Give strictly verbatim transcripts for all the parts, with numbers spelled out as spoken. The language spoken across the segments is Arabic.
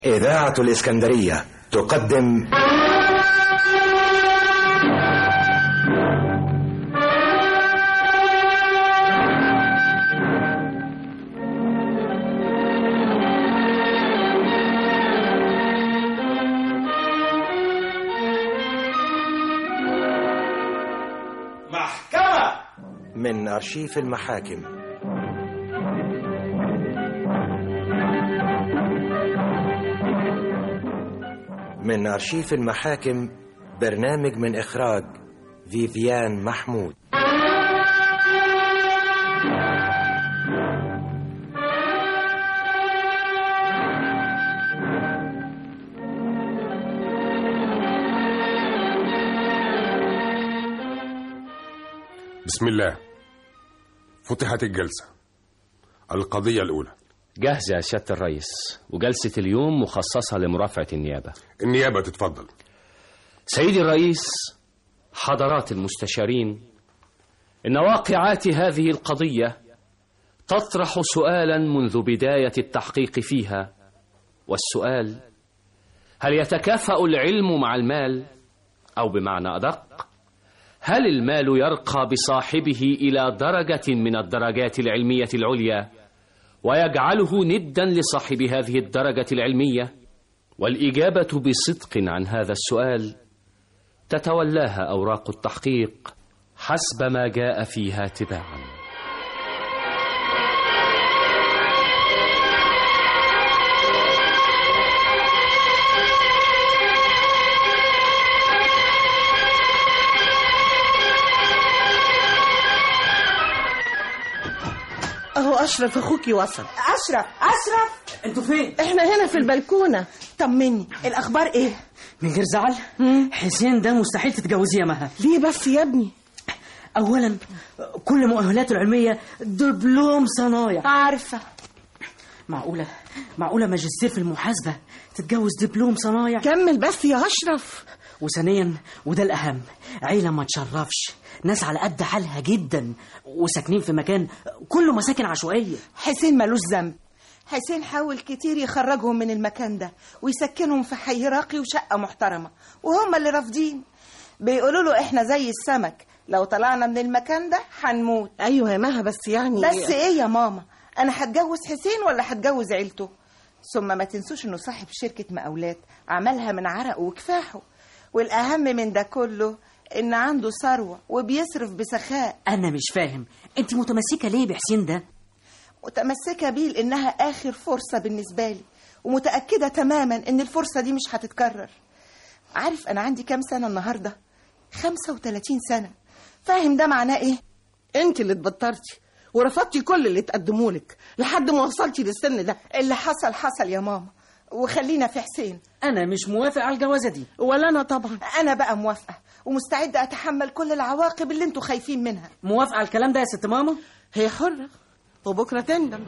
إذاعة الإسكندرية تقدم محكمة من أرشيف المحاكم. من أرشيف المحاكم، برنامج من إخراج فيفيان محمود. بسم الله. فتحت الجلسة. القضية الأولى جاهزة يا سيادة الرئيس، وجلسة اليوم مخصصة لمرافعة النيابة. النيابة تتفضل. سيدي الرئيس، حضرات المستشارين، إن واقعات هذه القضية تطرح سؤالا منذ بداية التحقيق فيها، والسؤال: هل يتكافأ العلم مع المال؟ أو بمعنى أدق، هل المال يرقى بصاحبه إلى درجة من الدرجات العلمية العليا ويجعله ندا لصاحب هذه الدرجة العلمية؟ والإجابة بصدق عن هذا السؤال تتولاها أوراق التحقيق حسب ما جاء فيها تباعا. اهو اشرف اخوكي وصل. اشرف اشرف انتوا فين؟ احنا هنا في البلكونه. طمني، الاخبار ايه؟ من غير زعل، حسين ده مستحيل تتجوزيه يا مها. ليه بس يا ابني؟ اولا كل مؤهلاته العلميه دبلوم صنايع. عارفه. معقوله معقوله ماجستير في المحاسبه تتجوز دبلوم صنايع؟ كمل بس يا اشرف. وثانيا وده الاهم، عيله ما تشرفش، ناس على قد حالها جدا وساكنين في مكان كله مساكن عشوائيه. حسين ملوش ذنب. حسين حاول كتير يخرجهم من المكان ده ويسكنهم في حي راقي وشقه محترمه، وهم اللي رافضين. بيقولوا له احنا زي السمك، لو طلعنا من المكان ده هنموت. ايوه يا مها، بس يعني بس ايه يا ماما، انا هتجوز حسين ولا هتجوز عيلته؟ ثم ما تنسوش انه صاحب شركه مقاولات عملها من عرقه وكفاحه، والاهم من ده كله ان عنده ثروه وبيصرف بسخاء. انا مش فاهم انت متمسكه ليه بحسين ده؟ متمسكه بيه لانها اخر فرصه بالنسبه لي، ومتاكده تماما ان الفرصه دي مش هتتكرر. عارف انا عندي كام سنه النهارده؟ خمسة وثلاثين سنه. فاهم ده معناه ايه؟ انت اللي اتبطرتي ورفضتي كل اللي تقدمولك لحد ما وصلتي للسن ده. اللي حصل حصل يا ماما، وخلينا في حسين. انا مش موافق على الجوازه دي. ولا انا طبعا. انا بقى موافقه ومستعده اتحمل كل العواقب اللي انتوا خايفين منها. موافقه على الكلام ده يا ست ماما؟ هي حره وبكره تندم.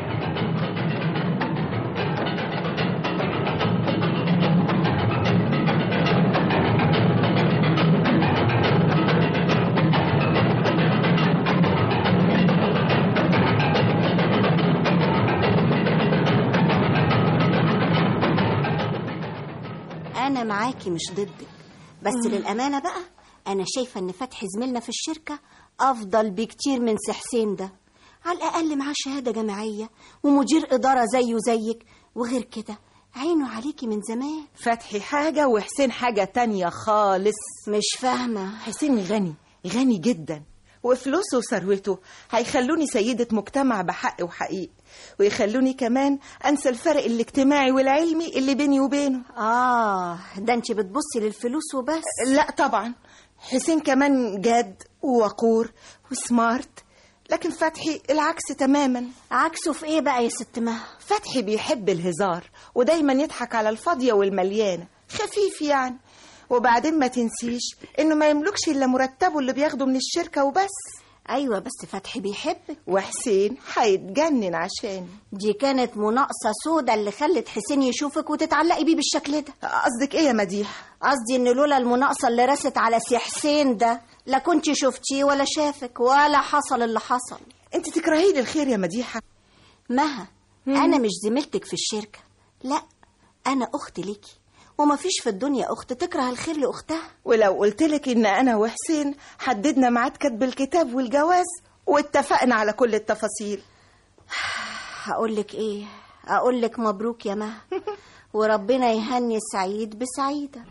أنا معاكي مش ضدك، بس مم. للأمانة بقى أنا شايفة إن فتحي زميلنا في الشركة أفضل بكتير من سي حسين ده. على الأقل معاه شهادة جامعية ومدير إدارة زيه زيك، وغير كده عينه عليكي من زمان. فتحي حاجة وحسين حاجة تانية خالص. مش فاهمة. حسين غني غني جدا، وفلوسه وثروته هيخلوني سيدة مجتمع بحق وحقيق، ويخلوني كمان أنسى الفرق الاجتماعي والعلمي اللي بيني وبينه. آه، ده أنت بتبصي للفلوس وبس؟ لا طبعا، حسين كمان جاد ووقور وسمارت، لكن فتحي العكس تماما. عكسه في ايه بقى يا ست مها؟ فتحي بيحب الهزار ودايما يضحك على الفاضية والمليانة، خفيف يعني. وبعدين ما تنسيش انه ما يملكش الا مرتبه اللي بياخده من الشركة وبس. ايوه بس فتحي بيحبك، وحسين هيتجنن عشاني. دي كانت مناقصة سودة اللي خلت حسين يشوفك وتتعلقي بيه بالشكل ده. قصدك ايه يا مديح؟ قصدي ان لولا المناقصة اللي رست على سي حسين ده لا كنت شفتيه ولا شافك ولا حصل اللي حصل. انت تكرهي لي الخير يا مديحة. مها، انا مش زميلتك في الشركة، لا انا اخت ليكي، ومفيش في الدنيا اخت تكره الخير لاختها. ولو قلتلك ان انا وحسين حددنا ميعاد كتب الكتاب والجواز واتفقنا على كل التفاصيل، هقولك ايه؟ اقولك مبروك يا مها، وربنا يهني السعيد بسعيدة.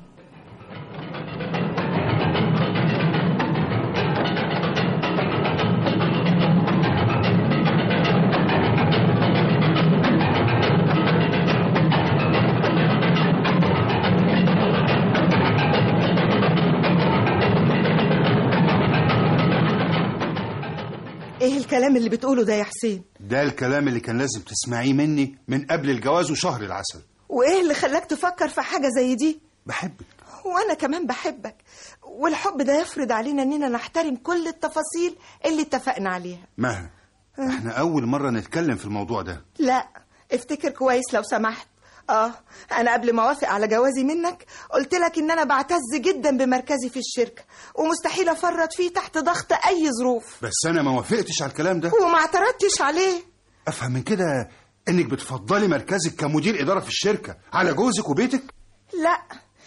ايه الكلام اللي بتقوله ده يا حسين؟ ده الكلام اللي كان لازم تسمعيه مني من قبل الجواز وشهر العسل. وايه اللي خلاك تفكر في حاجة زي دي؟ بحبك. وانا كمان بحبك، والحب ده يفرض علينا اننا نحترم كل التفاصيل اللي اتفقنا عليها. مها، احنا اول مرة نتكلم في الموضوع ده. لا، افتكر كويس لو سمحت. اه انا قبل ما اوافق على جوازي منك قلت لك ان انا بعتز جدا بمركزي في الشركة ومستحيل افرط فيه تحت ضغط اي ظروف. بس انا ما وافقتش على الكلام ده وما اعترضتش عليه. افهم من كده انك بتفضلي مركزك كمدير ادارة في الشركة على جوزك وبيتك؟ لا،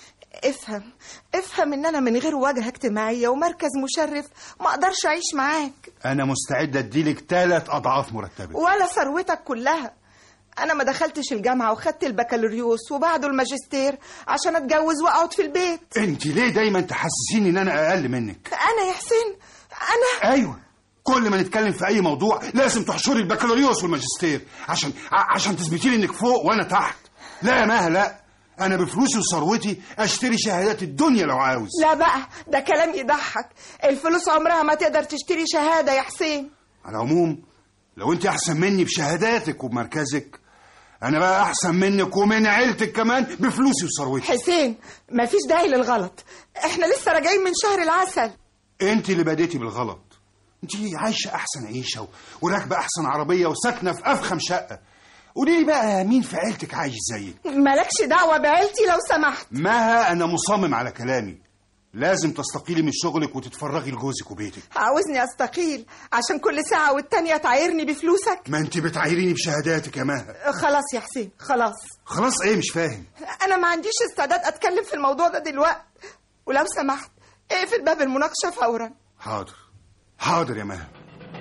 افهم افهم ان انا من غير واجهة اجتماعية ومركز مشرف ما اقدرش اعيش معاك. انا مستعد اديلك ثلاث اضعاف مرتبك ولا ثروتك كلها. انا ما دخلتش الجامعة وخدت البكالوريوس وبعده الماجستير عشان اتجوز واقعد في البيت. انت ليه دايما تحسسيني ان انا اقل منك؟ انا يا حسين انا ايوه، كل ما نتكلم في اي موضوع لازم تحشري البكالوريوس والماجستير عشان ع- عشان تثبتي لي انك فوق وانا تحت. لا يا مها، لا، انا بفلوسي وثروتي اشتري شهادات الدنيا لو عاوز. لا بقى، ده كلام يضحك. الفلوس عمرها ما تقدر تشتري شهادة يا حسين. على العموم لو انت احسن مني بشهاداتك وبمركزك، انا بقى احسن منك ومن عيلتك كمان بفلوسي وثروتي. حسين مفيش داعي للغلط، احنا لسه راجعين من شهر العسل. انت اللي بديتي بالغلط. انت عايشه احسن عيشه وراكبه احسن عربيه وساكنه في افخم شقه. قولي لي بقى مين في عيلتك عايش زيك؟ مالكش دعوه بعيلتي لو سمحت. مها، انا مصمم على كلامي. لازم تستقيلي من شغلك وتتفرغي لجوزك وبيتك. عاوزني استقيل عشان كل ساعه والتانيه تعايرني بفلوسك؟ ما انت بتعايريني بشهاداتك يا مها. خلاص يا حسين خلاص. خلاص ايه؟ مش فاهم. انا ما عنديش استعداد اتكلم في الموضوع ده دلوقتي، ولو سمحت اقفل باب المناقشه فورا. حاضر حاضر يا مها.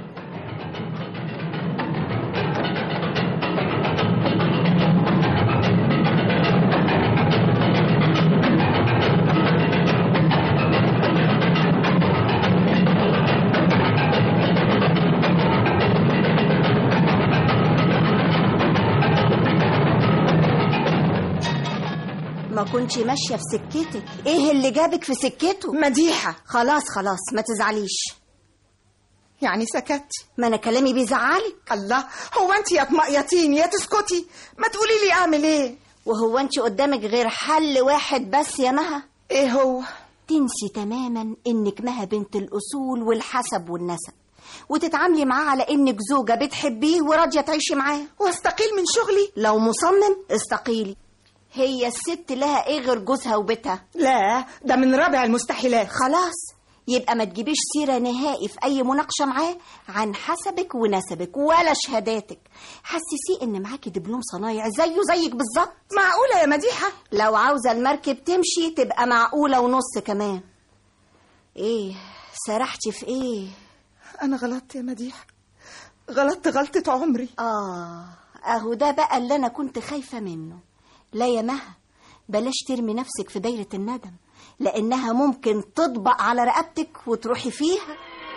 ما كنتش ماشية في سكتك، ايه اللي جابك في سكته؟ مديحة خلاص خلاص ما تزعليش. يعني سكتي؟ ما انا كلامي بيزعلك. الله، هو انت يا تمقيطيني يا تسكتي؟ ما تقولي لي اعمل ايه؟ وهو انت قدامك غير حل واحد بس يا مها؟ ايه هو؟ تنسي تماما انك مها بنت الاصول والحسب والنسب، وتتعاملي معاه على انك زوجة بتحبيه وراضية تعيشي معاه. واستقيل من شغلي؟ لو مصمم استقيلي. هي الست لها ايه غير جوزها وبيتها؟ لا، ده من رابع المستحيلات. خلاص يبقى ما تجيبيش سيرة نهائي في اي مناقشة معاه عن حسبك ونسبك ولا شهاداتك. حسسيه ان معاكي دبلوم صنايع زيه زيك بالظبط. معقولة يا مديحة؟ لو عاوزة المركب تمشي تبقى معقولة ونص كمان. ايه سرحتي في ايه؟ انا غلطت يا مديحة، غلطت غلطة عمري. اه اهو ده بقى اللي انا كنت خايفة منه. لا يا مها، بلاش ترمي نفسك في دايرة الندم، لأنها ممكن تطبق على رقبتك وتروحي فيها.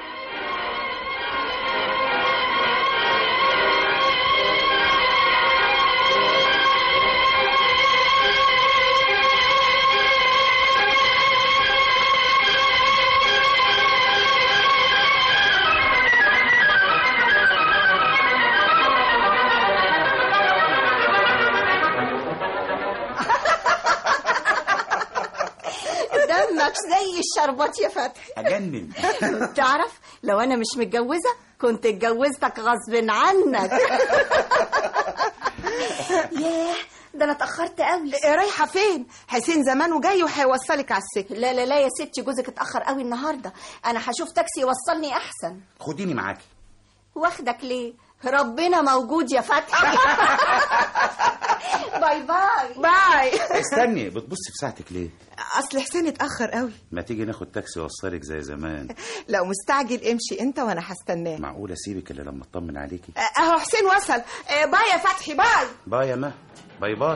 دمك زي الشربات يا فتحي. أجنن. تعرف لو أنا مش متجوزة كنت اتجوزتك غصب عنك. ياه، ده أنا اتأخرت قوي. رايحة فين؟ حسين زمانه جاي وهيوصلك على السكة. لا لا لا يا ستي، جوزك اتأخر قوي النهاردة. أنا هشوف تاكسي يوصلني أحسن. خديني معاكي. واخدك ليه؟ ربنا موجود يا فتحي. باي باي. باي. استني، بتبصي في ساعتك ليه؟ اصل حسين اتاخر قوي. ما تيجي ناخد تاكسي يوصلك زي زمان. لو مستعجل امشي انت وانا هستناه. معقول اسيبك الا لما اطمن عليكي؟ اهو حسين وصل. باي يا فتحي. باي باي يا مها. باي باي.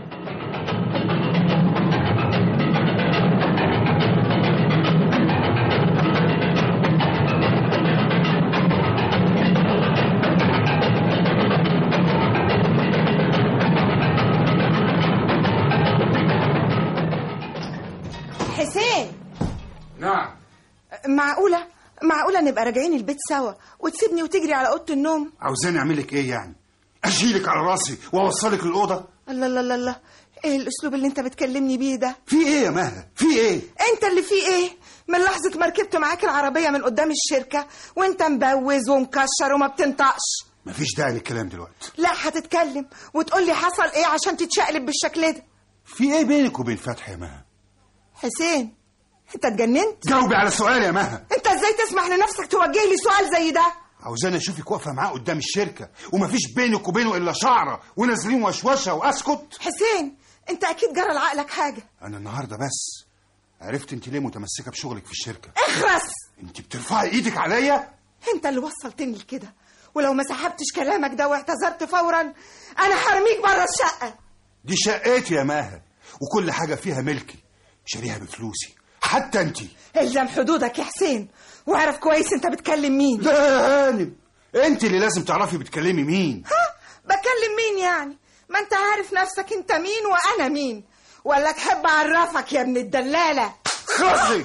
حسين. نعم. معقولة معقولة نبقى راجعين البيت سوا وتسيبني وتجري على أوضة النوم؟ عاوزاني اعمل لك ايه يعني؟ اشيلك على راسي واوصلك للاوضه؟ الله الله الله الله، ايه الاسلوب اللي انت بتكلمني بيه ده؟ في ايه يا مها؟ في ايه؟ انت اللي في ايه؟ من لحظة ما ركبت معاك العربية من قدام الشركة وانت مبوز ومكشر وما بتنطقش. مفيش داعي للكلام دلوقتي. لا هتتكلم وتقول لي حصل ايه عشان تتشقلب بالشكل ده. في ايه بينك وبين فتحي يا مها؟ حسين انت اتجننت؟ جاوبي على سؤالي يا مها. انت ازاي تسمح لنفسك توجه لي سؤال زي ده؟ عاوزاني اشوفك واقفه معاه قدام الشركه ومفيش بينك وبينه الا شعره ونازلين وشوشه واسكت. حسين انت اكيد جرى لعقلك حاجه. انا النهارده بس عرفت انت ليه متمسكه بشغلك في الشركه. اخرس. انت بترفعي ايدك عليا. انت اللي وصلتني لكده، ولو ما سحبتش كلامك ده واعتذرت فورا انا هرميك بره الشقه. دي شقتي يا ماهر وكل حاجه فيها ملكي، شاريها بفلوسي حتى انت. الزم حدودك يا حسين واعرف كويس انت بتكلم مين. لا يا هانم، انت اللي لازم تعرفي بتكلمي مين. ها بكلم مين يعني؟ ما انت عارف نفسك انت مين وانا مين، ولا تحب اعرفك يا ابن الدلاله؟ خلصي.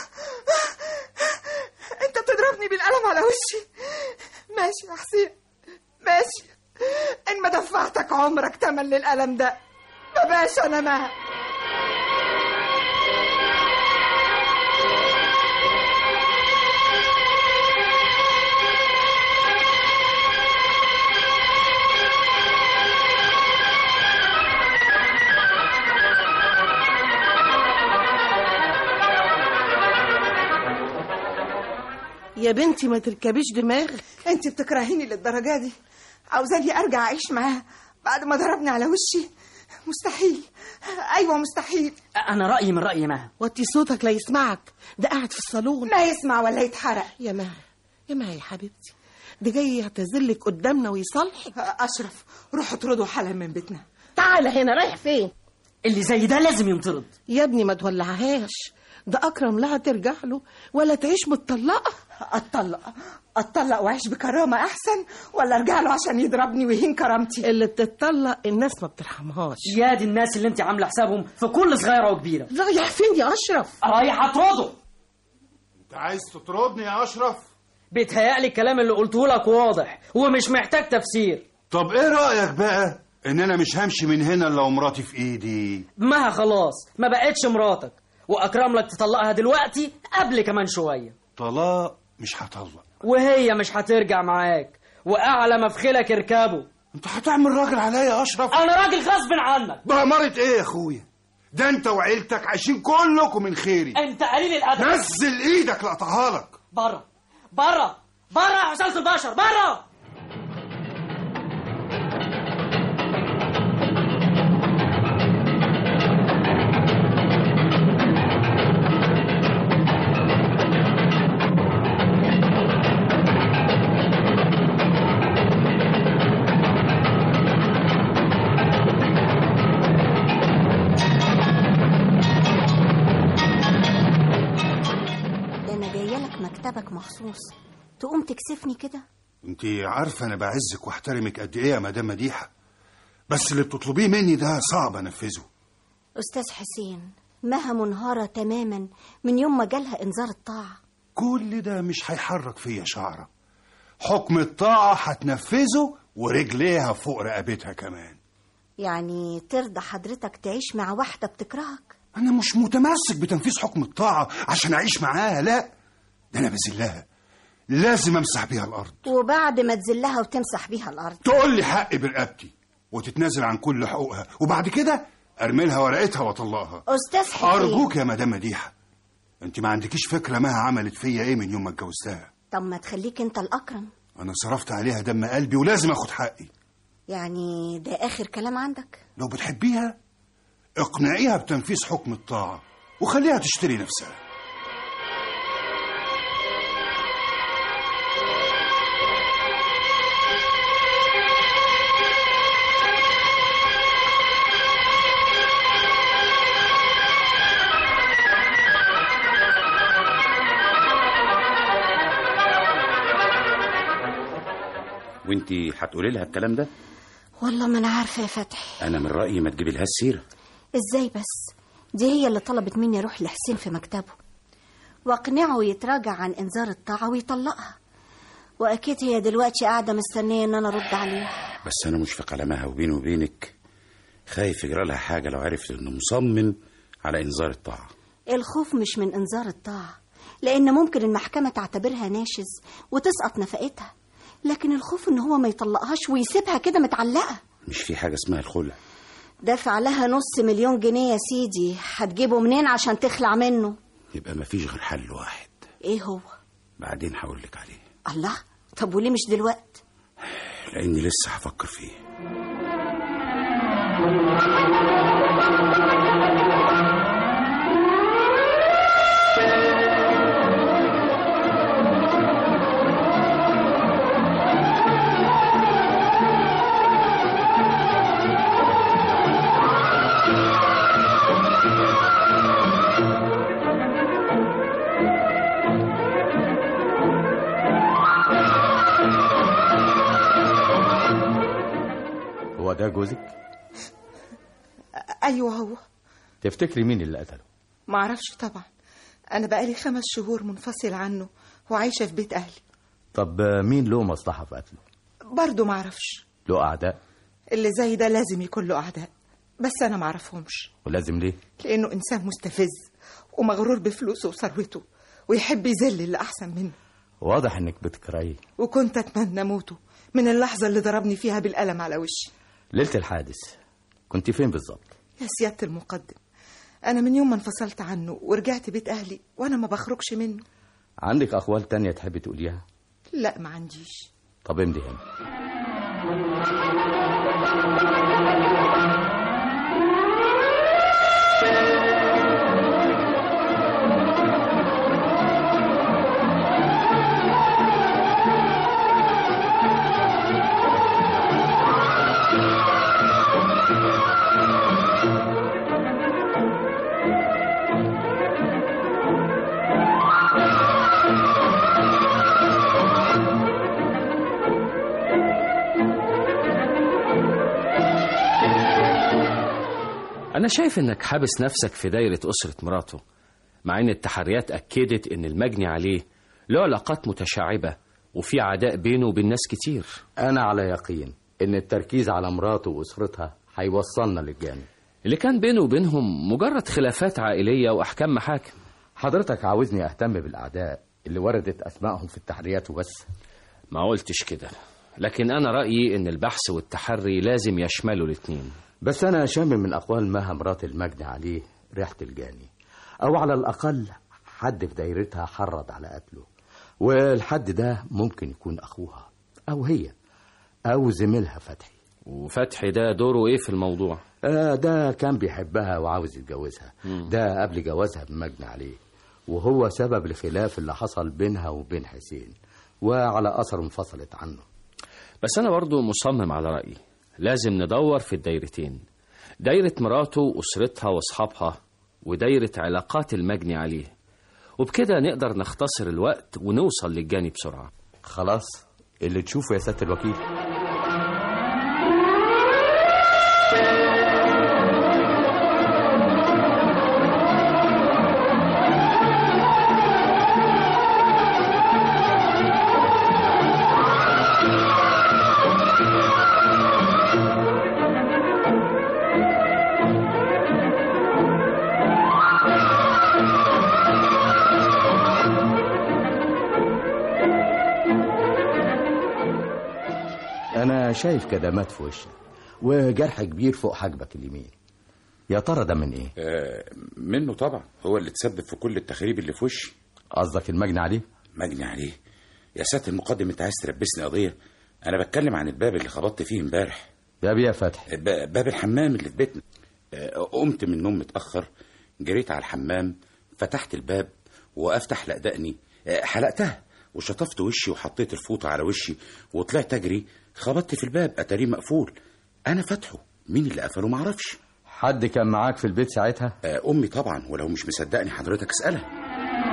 انت بتضربني بالقلم على وشي. ماشي يا حسين ماشي، ان ما دفعتك عمرك تمن للقلم ده ما باش انا مها. يا بنتي ما تركبيش دماغك. انت بتكرهيني للدرجه دي؟ عاوزاني ارجع اعيش معاه بعد ما ضربني على وشي؟ مستحيل. ايوه مستحيل. انا رايي من راي مها. وطي صوتك لا يسمعك، ده قاعد في الصالون. لا يسمع ولا يتحرق. يا مها يا مها يا حبيبتي، ده جاي يعتذرلك قدامنا ويصالحك. اشرف روح اطرده حالا من بيتنا. تعال هنا. رايح فين؟ اللي زي ده لازم ينطرد. يا ابني ما تولعهاش، ده اكرم لها ترجع له ولا تعيش متطلقه. اتطلق اتطلق واعيش بكرامه احسن ولا ارجع له عشان يضربني ويهين كرامتي؟ اللي بتتطلق الناس ما بترحمهاش. يا دي الناس اللي انت عامله حسابهم في كل صغيره وكبيره. رايح فين يا اشرف؟ رايح اطرده. انت عايز تطردني يا اشرف؟ بيتهيألي الكلام اللي قلته لك واضح ومش محتاج تفسير. طب ايه رايك بقى ان انا مش همشي من هنا الا ومراتي في ايدي؟ مها خلاص ما بقتش مراتك، واكرم لك تطلقها دلوقتي قبل كمان شويه. طلاق مش هطلق، وهي مش هترجع معاك، واعلى ما في خيلك اركبه. انت هتعمل راجل عليا يا اشرف؟ انا راجل غصب عنك. بأمارة ايه يا اخويا؟ ده انت وعيلتك عايشين كلكم من خيري. انت قليل الادب. نزل ايدك لقطعها لك. بره بره بره يا حسالة البشر بره. مكتبك مخصوص تقوم تكسفني كده؟ انت عارفه انا بعزك واحترمك قد ايه يا مدام مديحه، بس اللي بتطلبيه مني ده صعب انفذه. استاذ حسين، مها منهارة تماما من يوم ما جالها انذار الطاعة. كل ده مش هيحرك فيا شعرة. حكم الطاعة هتنفذه ورجليها فوق رقبتها كمان. يعني ترضى حضرتك تعيش مع واحدة بتكرهك؟ انا مش متمسك بتنفيذ حكم الطاعة عشان اعيش معاها، لا، ده انا بذلها، لازم امسح بيها الارض. وبعد ما تذلها وتمسح بيها الارض تقول لي حقي برقبتي وتتنازل عن كل حقوقها، وبعد كده ارمي لها ورقتها واطلقها. استاذ حسين، ارجوك يا مدام مديحه، انت ما عندكيش فكره مها عملت فيا ايه من يوم ما اتجوزتها. طب ما تخليك انت الاكرم. انا صرفت عليها دم قلبي ولازم اخد حقي. يعني ده اخر كلام عندك؟ لو بتحبيها اقنعيها بتنفيذ حكم الطاعة وخليها تشتري نفسها. وانتي هتقولي لها الكلام ده؟ والله ما انا عارفه يا فتحي. انا من رايي ما تجيبي لها السيره. ازاي بس؟ دي هي اللي طلبت مني اروح لحسين في مكتبه واقنعه يتراجع عن انذار الطاعه ويطلقها، واكيد هي دلوقتي قاعده مستنيه ان انا ارد عليها. بس انا مشفق على مها، وبيني وبينك خايف يجرى لها حاجه لو عرفت انه مصمم على انذار الطاعه. الخوف مش من انذار الطاعه، لان ممكن المحكمه تعتبرها ناشز وتسقط نفقتها، لكن الخوف ان هو ما يطلقهاش ويسيبها كده متعلقه. مش في حاجه اسمها الخلع؟ دافع لها نص مليون جنيه يا سيدي، هتجيبه منين عشان تخلع منه؟ يبقى ما فيش غير حل واحد. ايه هو؟ بعدين هقولك عليه. الله، طب وليه مش دلوقت؟ لاني لسه هفكر فيه. هو ده جوزك؟ ايوه هو. تفتكري مين اللي قتله؟ معرفش طبعا، انا بقالي خمس شهور منفصل عنه وعايشه في بيت اهلي. طب مين له مصلحه في قتله؟ برضه معرفش. له اعداء؟ اللي زي ده لازم يكون له اعداء، بس انا معرفهمش. ولازم ليه؟ لانه انسان مستفز ومغرور بفلوسه وثروته ويحب يذل اللي احسن منه. واضح انك بتكرهيه. وكنت اتمنى موته من اللحظه اللي ضربني فيها بالقلم على وشي ليله الحادث. كنت فين بالظبط؟ يا سياده المقدم، انا من يوم ما انفصلت عنه ورجعت بيت اهلي وانا ما بخرجش منه. عندك اقوال تانية تحبي تقوليها؟ لا ما عنديش. طب امضي هنا. أنا شايف إنك حابس نفسك في دايرة أسرة مراته، مع إن التحريات أكدت إن المجني عليه له علاقات متشعبة وفي عداء بينه وبين ناس كتير. أنا على يقين إن التركيز على مراته وأسرتها هيوصلنا للجانب اللي كان بينه وبينهم مجرد خلافات عائلية وأحكام محاكم. حضرتك عاوزني أهتم بالأعداء اللي وردت أسمائهم في التحريات وبس؟ ما قلتش كده، لكن أنا رأيي إن البحث والتحري لازم يشملوا الاتنين. بس أنا شامم من أقوال مها مرات المجني عليه ريحة الجاني، أو على الأقل حد في دايرتها حرض على قتله، والحد ده ممكن يكون أخوها أو هي أو زميلها فتحي. وفتحي ده دوره إيه في الموضوع؟ آه ده كان بيحبها وعاوز يتجوزها. مم. ده قبل جوازها بمجني عليه، وهو سبب الخلاف اللي حصل بينها وبين حسين، وعلى أثر انفصلت عنه. بس أنا برضو مصمم على رأيي، لازم ندور في الدايرتين، دايرة مراته وأسرتها وأصحابها، ودايرة علاقات المجني عليه، وبكده نقدر نختصر الوقت ونوصل للجاني بسرعة. خلاص، اللي تشوفه يا سيادة الوكيل. أنا شايف كدمات في وشك وجرح كبير فوق حاجبك اليمين. يا ترى ده من إيه؟ آه منه طبعا، هو اللي تسبب في كل التخريب اللي في وشي. قصدك المجني عليه؟ مجني عليه؟ يا سيادة المقدم، انت عايز تلبسني قضية؟ انا بتكلم عن الباب اللي خبطت فيه امبارح. باب يا فتحي؟ باب الحمام اللي في بيتنا. قمت من النوم متأخر، جريت على الحمام، فتحت الباب وقفت احلق دقني، حلقتها وشطفت وشي وحطيت الفوطة على وشي وطلعت اجري، خبطت في الباب اتاريه مقفول. انا فاتحه، مين اللي قفله معرفش. حد كان معاك في البيت ساعتها؟ امي طبعا، ولو مش مصدقني حضرتك اسألها.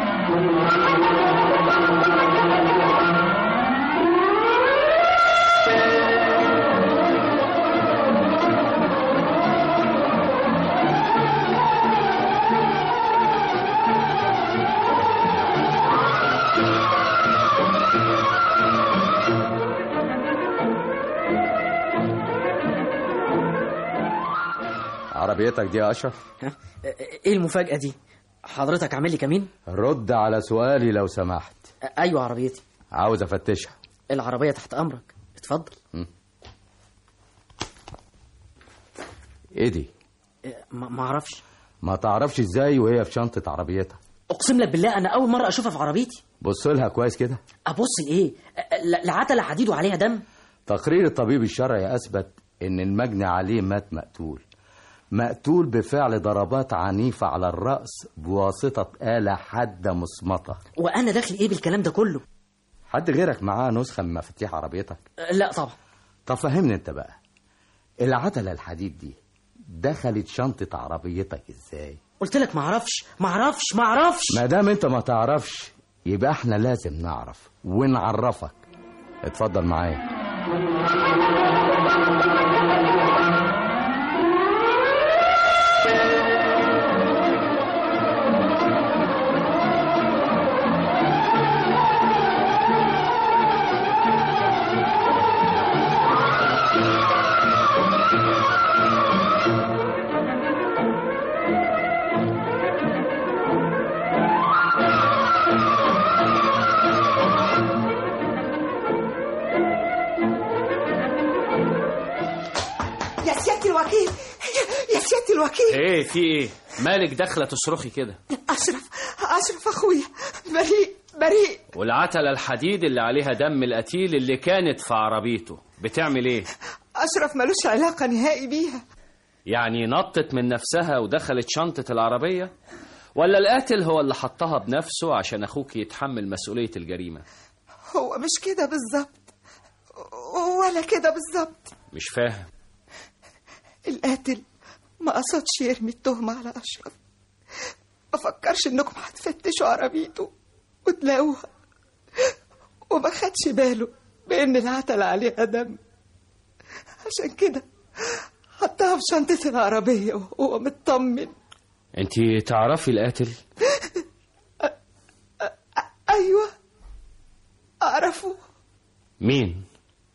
عربيتك دي يا أشرف؟ ايه المفاجأة دي؟ حضرتك عامل لي كمين؟ رد على سؤالي لو سمحت. ايوه عربيتي. عاوز افتشها. العربية تحت امرك، اتفضل. م. ايه دي؟ ما اعرفش. ما تعرفش ازاي وهي في شنطة عربيتها؟ اقسم لك بالله انا اول مرة اشوفها في عربيتي. بص لها كويس كده. ابص لايه؟ العتلة حديد وعليها دم. تقرير الطبيب الشرعي اثبت ان المجني عليه مات مقتول مقتول بفعل ضربات عنيفة على الرأس بواسطة آلة حادة مصمتة. وأنا داخل إيه بالكلام ده كله؟ حد غيرك معاه نسخة من مفاتيح عربيتك؟ لا طبعا. طب فهمني أنت بقى، العتلة الحديد دي دخلت شنطة عربيتك إزاي؟ قلت لك معرفش معرفش معرفش. ما دام أنت ما تعرفش يبقى إحنا لازم نعرف ونعرفك. اتفضل معايا. ايه في ايه؟ مالك داخله تصرخي كده؟ اشرف اشرف اخويا بريء بريء. والعتلة الحديد اللي عليها دم القتيل اللي كانت في عربيته بتعمل ايه؟ اشرف ملوش علاقه نهائي بيها. يعني نطت من نفسها ودخلت شنطة العربية، ولا القاتل هو اللي حطها بنفسه عشان اخوك يتحمل مسؤولية الجريمة؟ هو مش كده بالظبط ولا كده بالظبط. مش فاهم. القاتل ما قصدش يرمي التهمة على أشرف، ما فكرش إنكم هتفتشوا عربيته وتلاقوها، وما خدش باله بإن العتلة عليها دم، عشان كده حطها في شنطة العربية وهو مطمن. انتي تعرفي القاتل؟ أ... أ... أيوة أعرفه. مين؟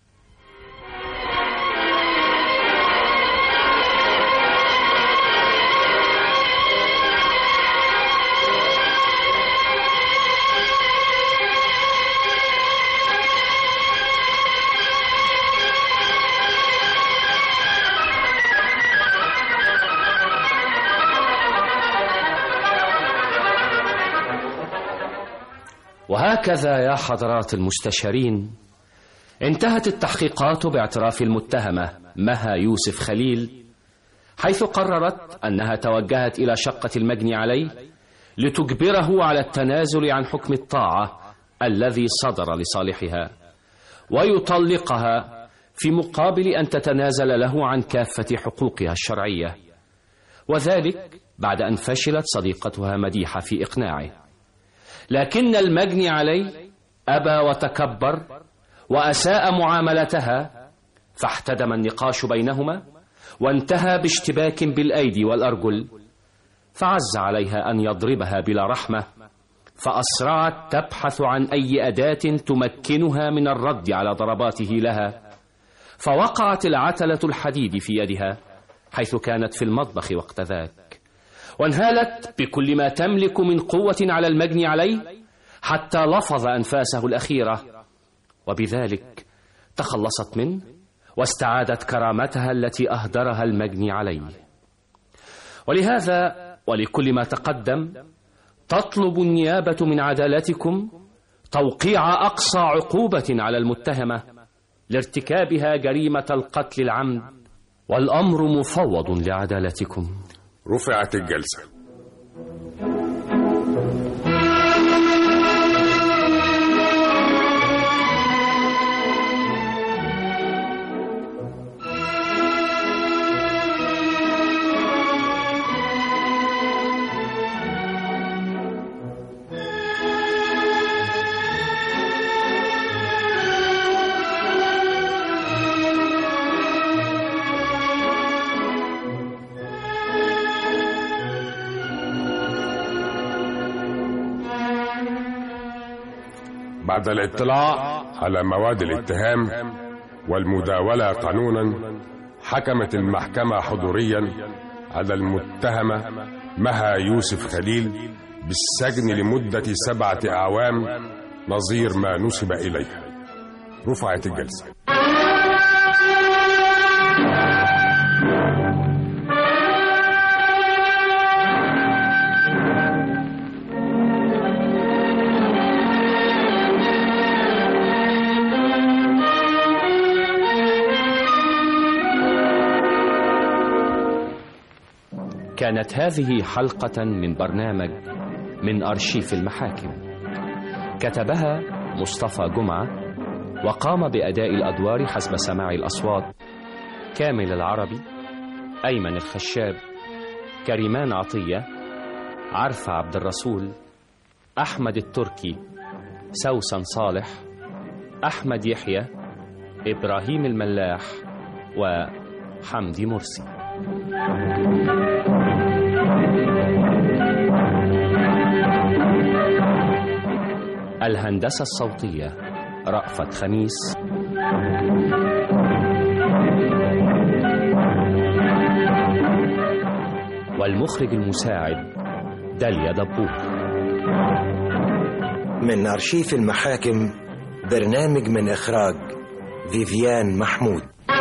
وهكذا يا حضرات المستشارين انتهت التحقيقات باعتراف المتهمة مها يوسف خليل، حيث قررت أنها توجهت إلى شقة المجني عليه لتجبره على التنازل عن حكم الطاعة الذي صدر لصالحها، ويطلقها في مقابل أن تتنازل له عن كافة حقوقها الشرعية، وذلك بعد أن فشلت صديقتها مديحة في إقناعه. لكن المجني عليه أبى وتكبر وأساء معاملتها، فاحتدم النقاش بينهما وانتهى باشتباك بالأيدي والأرجل، فعز عليها أن يضربها بلا رحمة، فأسرعت تبحث عن أي أداة تمكنها من الرد على ضرباته لها، فوقعت العتلة الحديد في يدها حيث كانت في المطبخ وقت ذاك، وانهالت بكل ما تملك من قوة على المجني عليه حتى لفظ أنفاسه الأخيرة، وبذلك تخلصت منه واستعادت كرامتها التي أهدرها المجني عليه. ولهذا ولكل ما تقدم تطلب النيابة من عدالتكم توقيع أقصى عقوبة على المتهمة لارتكابها جريمة القتل العمد، والأمر مفوض لعدالتكم. رفعت الجلسة. بعد الاطلاع على مواد الاتهام والمداولة قانونا، حكمت المحكمة حضوريا على المتهمة مها يوسف خليل بالسجن لمدة سبعة أعوام نظير ما نسب إليها. رفعت الجلسة. كانت هذه حلقة من برنامج من أرشيف المحاكم، كتبها مصطفى جمعة، وقام بأداء الأدوار حسب سماع الأصوات: كامل العربي، أيمن الخشاب، كريمان عطية، عرفة عبد الرسول، أحمد التركي، سوسن صالح، أحمد يحيى، إبراهيم الملاح، وحمدي مرسي. الهندسة الصوتية رأفت خميس. والمخرج المساعد داليا دبور. من أرشيف المحاكم، برنامج من إخراج فيفيان محمود.